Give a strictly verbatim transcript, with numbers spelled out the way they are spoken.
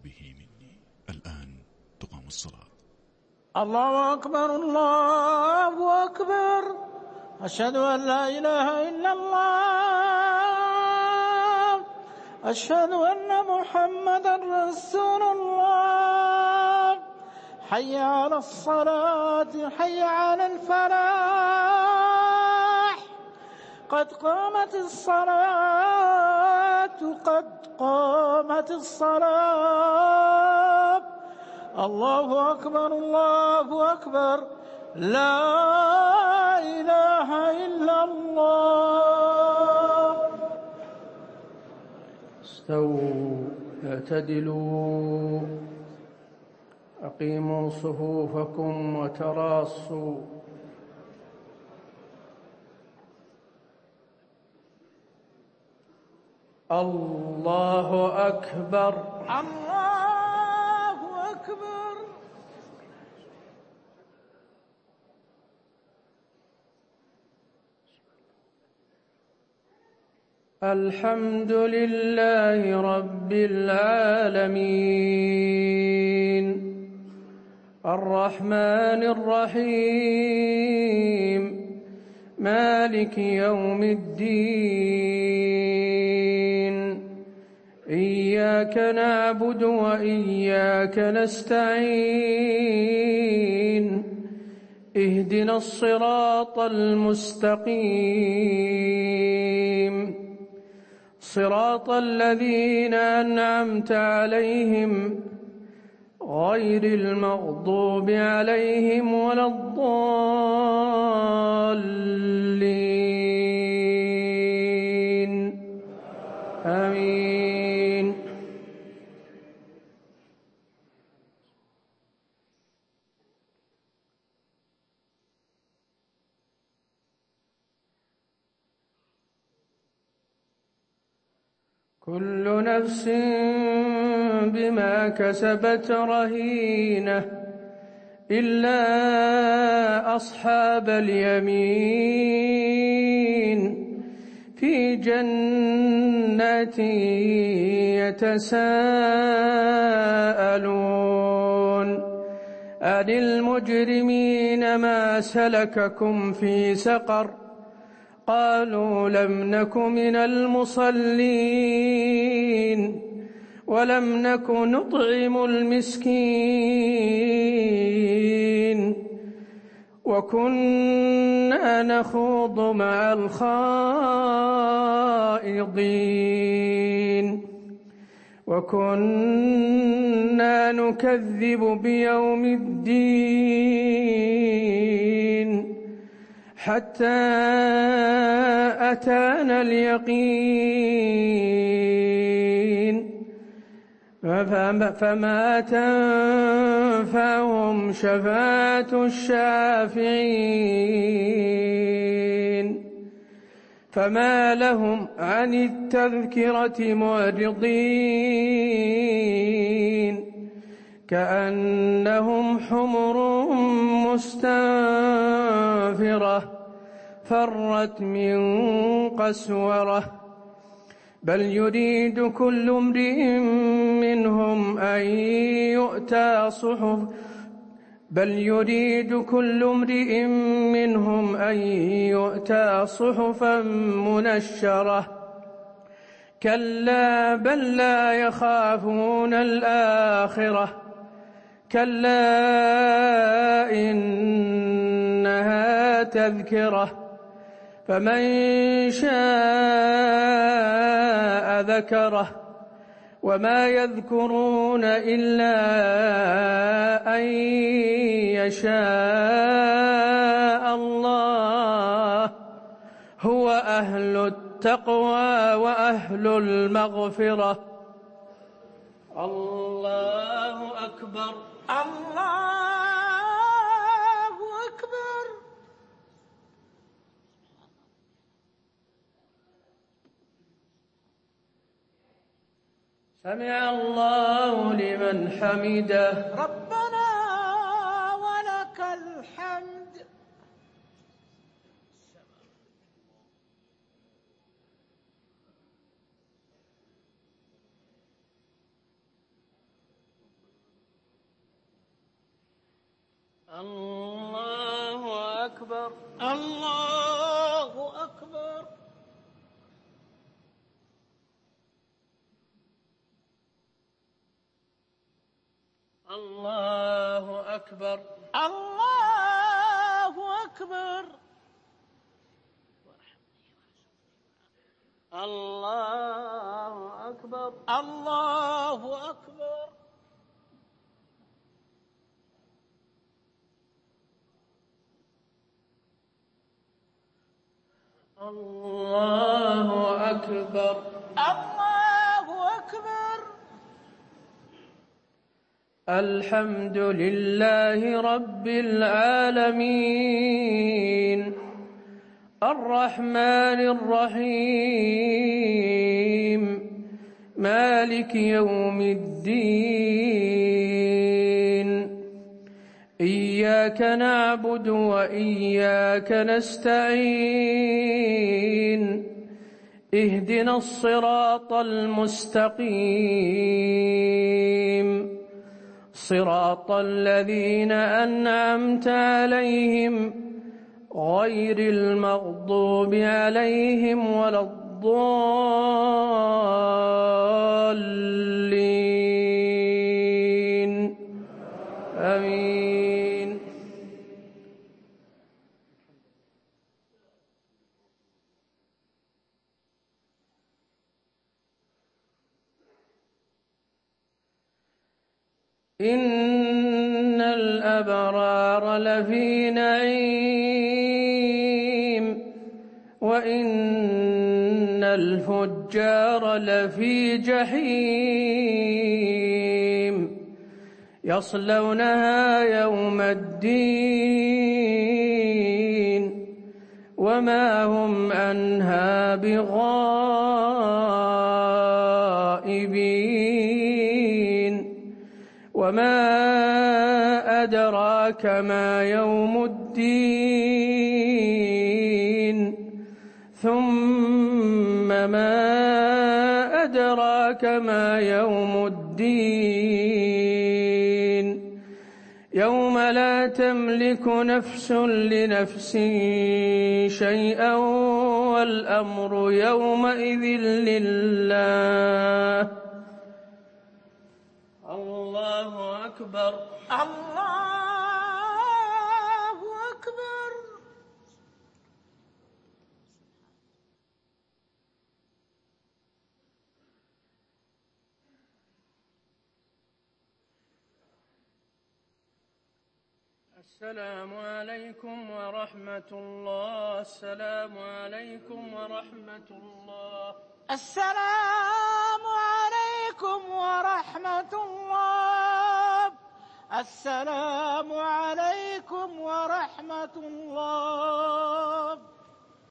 به مني. الآن تقام الصلاة. الله أكبر الله أكبر، أشهد أن لا إله إلا الله، أشهد أن محمدا رسول الله. حي على الصلاة، حي على الفلاح، قد قامت الصلاة، قد قامت الصلاة. الله أكبر الله أكبر، لا إله إلا الله. استووا اعتدلوا، أقيموا صفوفكم وتراصوا. الله أكبر الله أكبر. الحمد لله رب العالمين، الرحمن الرحيم، مالك يوم الدين. إياك نعبد وإياك نستعين، اهدنا الصراط المستقيم، صراط الذين أنعمت عليهم غير المغضوب عليهم ولا الضالين. آمين. كل نفس بما كسبت رهينة إلا أصحاب اليمين في جنات يتساءلون عن المجرمين ما سلككم في سقر قالوا لم نك من المصلين ولم نك نطعم المسكين وكنا نخوض مع الخائضين وكنا نكذب بيوم الدين حتى أتانا اليقين فما تنفعهم شفاعة الشافعين فما لهم عن التذكرة معرضين كأنهم حمر مستنفرة فرت من قسورة بل يريد كل امرئ منهم أن يؤتى صحف بل يريد كل امرئ منهم أن يؤتى صحفا منشرة كلا بل لا يخافون الآخرة كلا إنها تذكرة فمن شاء ذكره وما يذكرون إلا أن يشاء الله هو أهل التقوى وأهل المغفرة. الله أكبر الله أكبر. سمع الله لمن حمده ربنا ولك الحمد. الله أكبر. الله أكبر. الله أكبر. الله أكبر. الله أكبر. الله أكبر. الله أكبر. الله أكبر. الحمد لله رب العالمين الرحمن الرحيم مالك يوم الدين إياك نعبد وإياك نستعين اهدنا الصراط المستقيم صراط الذين أنعمت عليهم غير المغضوب عليهم ولا الضالين آمين. إن الأبرار لفي نعيم وإن الفجار لفي جحيم يصلونها يوم الدين وما هم عنها بغائبين. وما أدراك ما يوم الدين ثم ما أدراك ما يوم الدين يوم لا تملك نفس لنفس شيئا والأمر يومئذ لله. الله أكبر. الله أكبر. السلام عليكم ورحمة الله. السلام عليكم ورحمة الله. السلام عليكم ورحمة الله. السلام عليكم ورحمة الله.